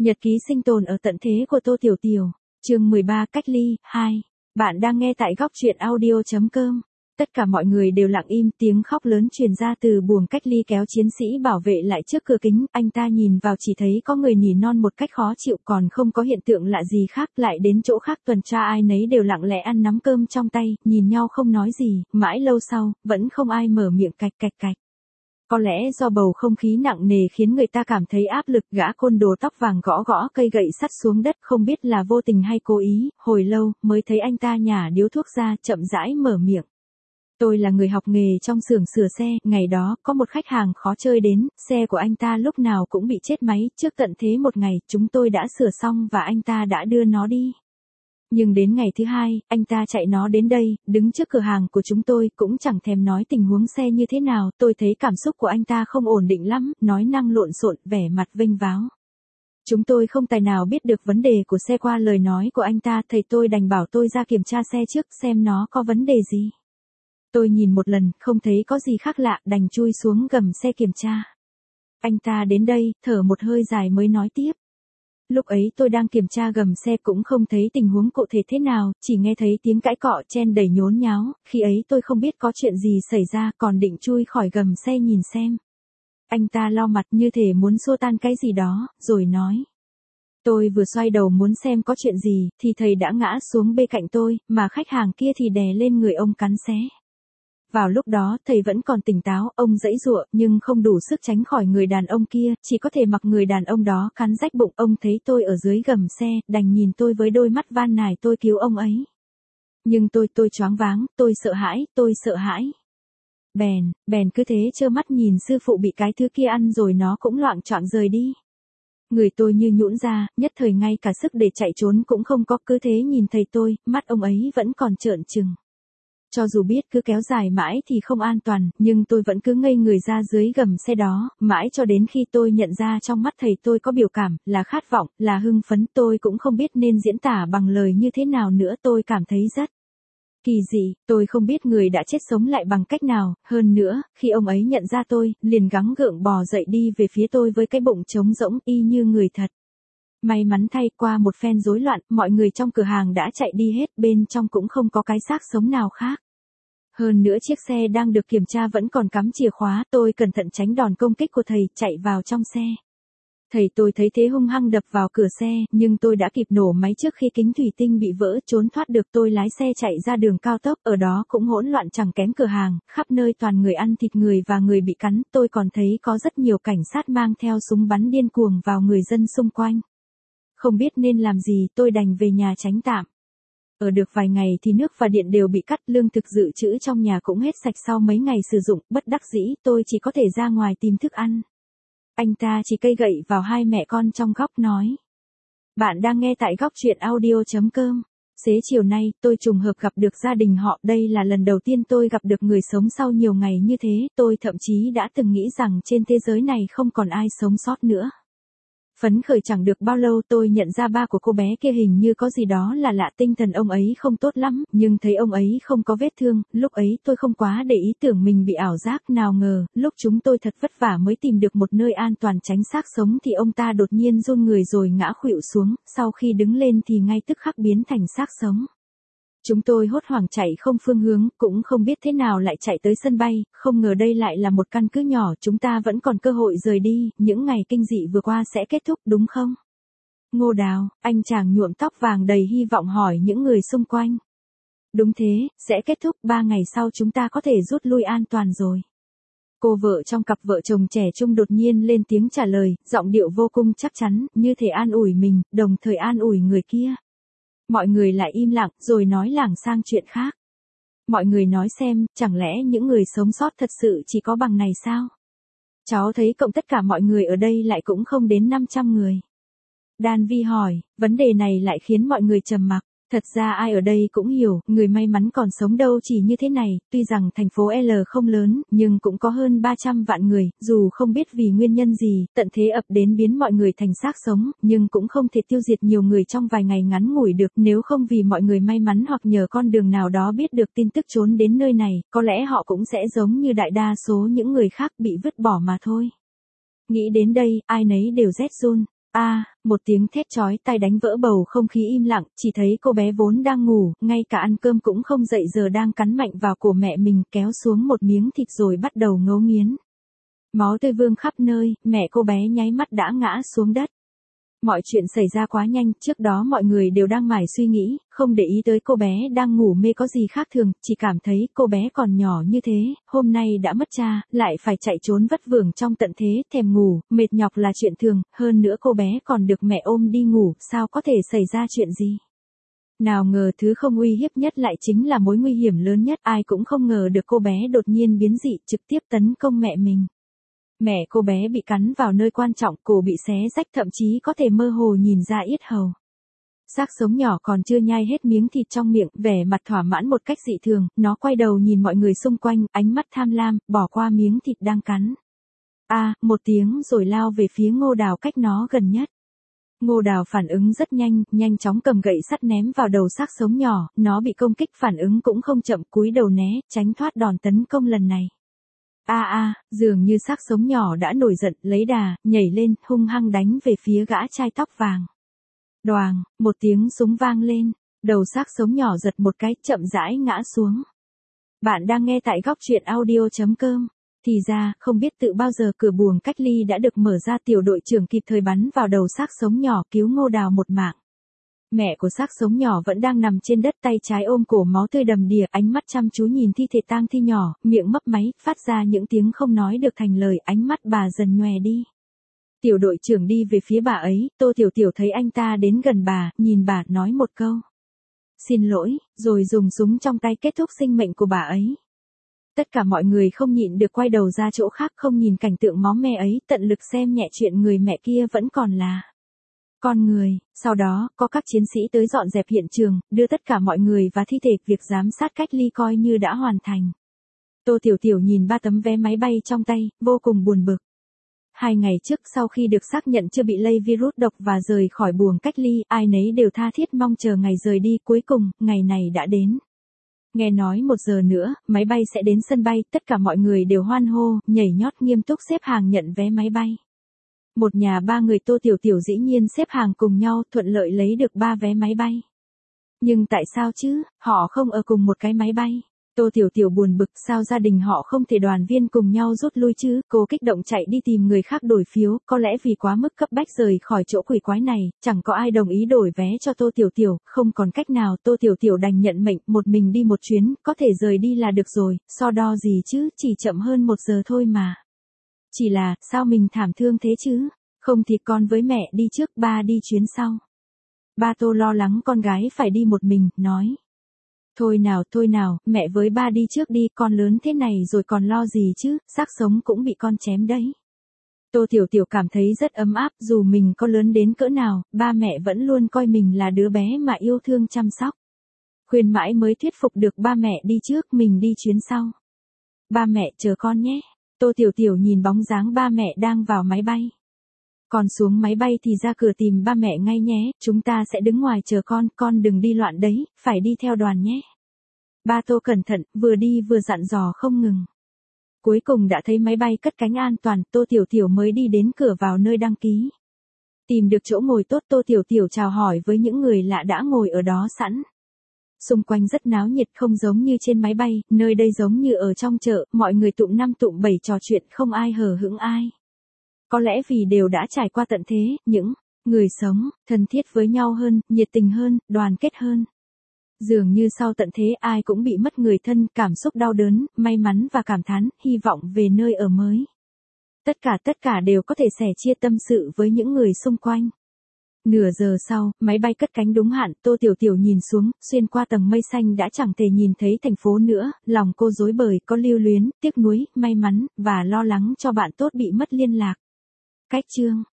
Nhật ký sinh tồn ở tận thế của Tô Tiểu Tiểu, chương 13 cách ly, 2. Bạn đang nghe tại góc truyện audio.com. Tất cả mọi người đều lặng im, tiếng khóc lớn truyền ra từ buồng cách ly kéo chiến sĩ bảo vệ lại trước cửa kính, anh ta nhìn vào chỉ thấy có người nỉ non một cách khó chịu, còn không có hiện tượng lạ gì khác. Lại đến chỗ khác tuần tra ai nấy đều lặng lẽ ăn nắm cơm trong tay, nhìn nhau không nói gì, mãi lâu sau, vẫn không ai mở miệng cạch cạch cạch. Có lẽ do bầu không khí nặng nề khiến người ta cảm thấy áp lực, gã côn đồ tóc vàng gõ gõ cây gậy sắt xuống đất, không biết là vô tình hay cố ý, hồi lâu mới thấy anh ta nhả điếu thuốc ra, chậm rãi mở miệng. Tôi là người học nghề trong xưởng sửa xe, ngày đó, có một khách hàng khó chơi đến, xe của anh ta lúc nào cũng bị chết máy, trước tận thế một ngày, chúng tôi đã sửa xong và anh ta đã đưa nó đi. Nhưng đến ngày thứ hai, anh ta chạy nó đến đây, đứng trước cửa hàng của chúng tôi, cũng chẳng thèm nói tình huống xe như thế nào, tôi thấy cảm xúc của anh ta không ổn định lắm, nói năng lộn xộn, vẻ mặt vênh váo. Chúng tôi không tài nào biết được vấn đề của xe qua lời nói của anh ta, thầy tôi đành bảo tôi ra kiểm tra xe trước xem nó có vấn đề gì. Tôi nhìn một lần, không thấy có gì khác lạ, đành chui xuống gầm xe kiểm tra. Anh ta đến đây, thở một hơi dài mới nói tiếp. Lúc ấy tôi đang kiểm tra gầm xe cũng không thấy tình huống cụ thể thế nào, chỉ nghe thấy tiếng cãi cọ chen đầy nhốn nháo, khi ấy tôi không biết có chuyện gì xảy ra, còn định chui khỏi gầm xe nhìn xem. Anh ta lau mặt như thể muốn xua tan cái gì đó, rồi nói. Tôi vừa xoay đầu muốn xem có chuyện gì, thì thầy đã ngã xuống bên cạnh tôi, mà khách hàng kia thì đè lên người ông cắn xé. Vào lúc đó, thầy vẫn còn tỉnh táo, ông giãy giụa, nhưng không đủ sức tránh khỏi người đàn ông kia, chỉ có thể mặc người đàn ông đó cắn rách bụng. Ông thấy tôi ở dưới gầm xe, đành nhìn tôi với đôi mắt van nài tôi cứu ông ấy. Nhưng tôi choáng váng, tôi sợ hãi. Bèn cứ thế trơ mắt nhìn sư phụ bị cái thứ kia ăn rồi nó cũng loạng choạng rời đi. Người tôi như nhũn ra, nhất thời ngay cả sức để chạy trốn cũng không có, cứ thế nhìn thầy tôi, mắt ông ấy vẫn còn trợn trừng. Cho dù biết cứ kéo dài mãi thì không an toàn, nhưng tôi vẫn cứ ngây người ra dưới gầm xe đó, mãi cho đến khi tôi nhận ra trong mắt thầy tôi có biểu cảm, là khát vọng, là hưng phấn, tôi cũng không biết nên diễn tả bằng lời như thế nào nữa, tôi cảm thấy rất kỳ dị, tôi không biết người đã chết sống lại bằng cách nào, hơn nữa, khi ông ấy nhận ra tôi, liền gắng gượng bò dậy đi về phía tôi với cái bụng trống rỗng y như người thật. May mắn thay, qua một phen rối loạn, mọi người trong cửa hàng đã chạy đi hết, bên trong cũng không có cái xác sống nào khác. Hơn nữa chiếc xe đang được kiểm tra vẫn còn cắm chìa khóa, tôi cẩn thận tránh đòn công kích của thầy, chạy vào trong xe. Thầy tôi thấy thế hung hăng đập vào cửa xe, nhưng tôi đã kịp nổ máy trước khi kính thủy tinh bị vỡ, trốn thoát được. Tôi lái xe chạy ra đường cao tốc, ở đó cũng hỗn loạn chẳng kém cửa hàng, khắp nơi toàn người ăn thịt người và người bị cắn, tôi còn thấy có rất nhiều cảnh sát mang theo súng bắn điên cuồng vào người dân xung quanh. Không biết nên làm gì, tôi đành về nhà tránh tạm. Ở được vài ngày thì nước và điện đều bị cắt, lương thực dự trữ trong nhà cũng hết sạch sau mấy ngày sử dụng, bất đắc dĩ, tôi chỉ có thể ra ngoài tìm thức ăn. Anh ta chỉ cây gậy vào hai mẹ con trong góc nói. Bạn đang nghe tại góc truyện audio.com. Xế chiều nay, tôi trùng hợp gặp được gia đình họ, đây là lần đầu tiên tôi gặp được người sống sau nhiều ngày như thế, tôi thậm chí đã từng nghĩ rằng trên thế giới này không còn ai sống sót nữa. Phấn khởi chẳng được bao lâu tôi nhận ra ba của cô bé kia hình như có gì đó là lạ, tinh thần ông ấy không tốt lắm, nhưng thấy ông ấy không có vết thương, lúc ấy tôi không quá để ý, tưởng mình bị ảo giác, nào ngờ, lúc chúng tôi thật vất vả mới tìm được một nơi an toàn tránh xác sống thì ông ta đột nhiên run người rồi ngã khuỵu xuống, sau khi đứng lên thì ngay tức khắc biến thành xác sống. Chúng tôi hốt hoảng chạy không phương hướng, cũng không biết thế nào lại chạy tới sân bay, không ngờ đây lại là một căn cứ nhỏ, chúng ta vẫn còn cơ hội rời đi, những ngày kinh dị vừa qua sẽ kết thúc đúng không? Ngô Đào, anh chàng nhuộm tóc vàng đầy hy vọng hỏi những người xung quanh. Đúng thế, sẽ kết thúc, 3 ngày sau chúng ta có thể rút lui an toàn rồi. Cô vợ trong cặp vợ chồng trẻ trung đột nhiên lên tiếng trả lời, giọng điệu vô cùng chắc chắn, như thể an ủi mình, đồng thời an ủi người kia. Mọi người lại im lặng, rồi nói lảng sang chuyện khác. Mọi người nói xem, chẳng lẽ những người sống sót thật sự chỉ có bằng này sao? Cháu thấy cộng tất cả mọi người ở đây lại cũng không đến 500 người. Đan Vi hỏi, vấn đề này lại khiến mọi người trầm mặc. Thật ra ai ở đây cũng hiểu, người may mắn còn sống đâu chỉ như thế này, tuy rằng thành phố L không lớn, nhưng cũng có hơn 300 vạn người, dù không biết vì nguyên nhân gì, tận thế ập đến biến mọi người thành xác sống, nhưng cũng không thể tiêu diệt nhiều người trong vài ngày ngắn ngủi được, nếu không vì mọi người may mắn hoặc nhờ con đường nào đó biết được tin tức trốn đến nơi này, có lẽ họ cũng sẽ giống như đại đa số những người khác bị vứt bỏ mà thôi. Nghĩ đến đây, ai nấy đều rét run. Một tiếng thét chói tai đánh vỡ bầu không khí im lặng, chỉ thấy cô bé vốn đang ngủ, ngay cả ăn cơm cũng không dậy giờ đang cắn mạnh vào cổ mẹ mình, kéo xuống một miếng thịt rồi bắt đầu ngấu nghiến. Máu tươi vương khắp nơi, mẹ cô bé nháy mắt đã ngã xuống đất. Mọi chuyện xảy ra quá nhanh, trước đó mọi người đều đang mải suy nghĩ, không để ý tới cô bé đang ngủ mê có gì khác thường, chỉ cảm thấy cô bé còn nhỏ như thế, hôm nay đã mất cha, lại phải chạy trốn vất vưởng trong tận thế, thèm ngủ, mệt nhọc là chuyện thường, hơn nữa cô bé còn được mẹ ôm đi ngủ, sao có thể xảy ra chuyện gì. Nào ngờ thứ không uy hiếp nhất lại chính là mối nguy hiểm lớn nhất, ai cũng không ngờ được cô bé đột nhiên biến dị trực tiếp tấn công mẹ mình. Mẹ cô bé bị cắn vào nơi quan trọng, cổ bị xé rách thậm chí có thể mơ hồ nhìn ra yết hầu. Xác sống nhỏ còn chưa nhai hết miếng thịt trong miệng, vẻ mặt thỏa mãn một cách dị thường, nó quay đầu nhìn mọi người xung quanh, ánh mắt tham lam, bỏ qua miếng thịt đang cắn. Một tiếng rồi lao về phía Ngô Đào cách nó gần nhất. Ngô Đào phản ứng rất nhanh, nhanh chóng cầm gậy sắt ném vào đầu xác sống nhỏ, nó bị công kích phản ứng cũng không chậm, cúi đầu né, tránh thoát đòn tấn công lần này. Dường như xác sống nhỏ đã nổi giận, lấy đà, nhảy lên, hung hăng đánh về phía gã trai tóc vàng. Đoàng, một tiếng súng vang lên, đầu xác sống nhỏ giật một cái, chậm rãi ngã xuống. Bạn đang nghe tại góc truyện audio.com. Thì ra, không biết tự bao giờ cửa buồng cách ly đã được mở ra, tiểu đội trưởng kịp thời bắn vào đầu xác sống nhỏ cứu Ngô Đào một mạng. Mẹ của xác sống nhỏ vẫn đang nằm trên đất, tay trái ôm cổ, máu tươi đầm đìa, ánh mắt chăm chú nhìn thi thể tang thi nhỏ, miệng mấp máy, phát ra những tiếng không nói được thành lời, ánh mắt bà dần nhòe đi. Tiểu đội trưởng đi về phía bà ấy, Tô Tiểu Tiểu thấy anh ta đến gần bà, nhìn bà, nói một câu. Xin lỗi, rồi dùng súng trong tay kết thúc sinh mệnh của bà ấy. Tất cả mọi người không nhịn được quay đầu ra chỗ khác, không nhìn cảnh tượng máu me ấy, tận lực xem nhẹ chuyện người mẹ kia vẫn còn là con người. Sau đó, có các chiến sĩ tới dọn dẹp hiện trường, đưa tất cả mọi người và thi thể, việc giám sát cách ly coi như đã hoàn thành. Tô Tiểu Tiểu nhìn 3 tấm vé máy bay trong tay, vô cùng buồn bực. 2 ngày trước sau khi được xác nhận chưa bị lây virus độc và rời khỏi buồng cách ly, ai nấy đều tha thiết mong chờ ngày rời đi, cuối cùng, ngày này đã đến. Nghe nói 1 giờ nữa, máy bay sẽ đến sân bay, tất cả mọi người đều hoan hô, nhảy nhót nghiêm túc xếp hàng nhận vé máy bay. Một nhà 3 người, Tô Tiểu Tiểu dĩ nhiên xếp hàng cùng nhau, thuận lợi lấy được 3 vé máy bay. Nhưng tại sao chứ, họ không ở cùng một cái máy bay? Tô Tiểu Tiểu buồn bực, sao gia đình họ không thể đoàn viên cùng nhau rút lui chứ? Cô kích động chạy đi tìm người khác đổi phiếu, có lẽ vì quá mức cấp bách rời khỏi chỗ quỷ quái này, chẳng có ai đồng ý đổi vé cho Tô Tiểu Tiểu, không còn cách nào, Tô Tiểu Tiểu đành nhận mệnh, một mình đi một chuyến, có thể rời đi là được rồi, so đo gì chứ, chỉ chậm hơn 1 giờ thôi mà. Chỉ là, sao mình thảm thương thế chứ? Không thì con với mẹ đi trước, ba đi chuyến sau. Ba Tô lo lắng con gái phải đi một mình, nói. Thôi nào, mẹ với ba đi trước đi, con lớn thế này rồi còn lo gì chứ, xác sống cũng bị con chém đấy. Tô Tiểu Tiểu cảm thấy rất ấm áp, dù mình có lớn đến cỡ nào, ba mẹ vẫn luôn coi mình là đứa bé mà yêu thương chăm sóc. Khuyên mãi mới thuyết phục được ba mẹ đi trước, mình đi chuyến sau. Ba mẹ chờ con nhé. Tô Tiểu Tiểu nhìn bóng dáng ba mẹ đang vào máy bay. Con xuống máy bay thì ra cửa tìm ba mẹ ngay nhé, chúng ta sẽ đứng ngoài chờ con đừng đi loạn đấy, phải đi theo đoàn nhé. Ba Tô cẩn thận, vừa đi vừa dặn dò không ngừng. Cuối cùng đã thấy máy bay cất cánh an toàn, Tô Tiểu Tiểu mới đi đến cửa vào nơi đăng ký. Tìm được chỗ ngồi tốt, Tô Tiểu Tiểu chào hỏi với những người lạ đã ngồi ở đó sẵn. Xung quanh rất náo nhiệt, không giống như trên máy bay, nơi đây giống như ở trong chợ, mọi người tụm 5 tụm 7 trò chuyện, không ai hờ hững ai. Có lẽ vì đều đã trải qua tận thế, những người sống, thân thiết với nhau hơn, nhiệt tình hơn, đoàn kết hơn. Dường như sau tận thế ai cũng bị mất người thân, cảm xúc đau đớn, may mắn và cảm thán, hy vọng về nơi ở mới. Tất cả đều có thể sẻ chia tâm sự với những người xung quanh. Nửa giờ sau, máy bay cất cánh đúng hạn, Tô Tiểu Tiểu nhìn xuống, xuyên qua tầng mây xanh đã chẳng thể nhìn thấy thành phố nữa, lòng cô rối bời, có lưu luyến, tiếc nuối, may mắn, và lo lắng cho bạn tốt bị mất liên lạc. Cách chương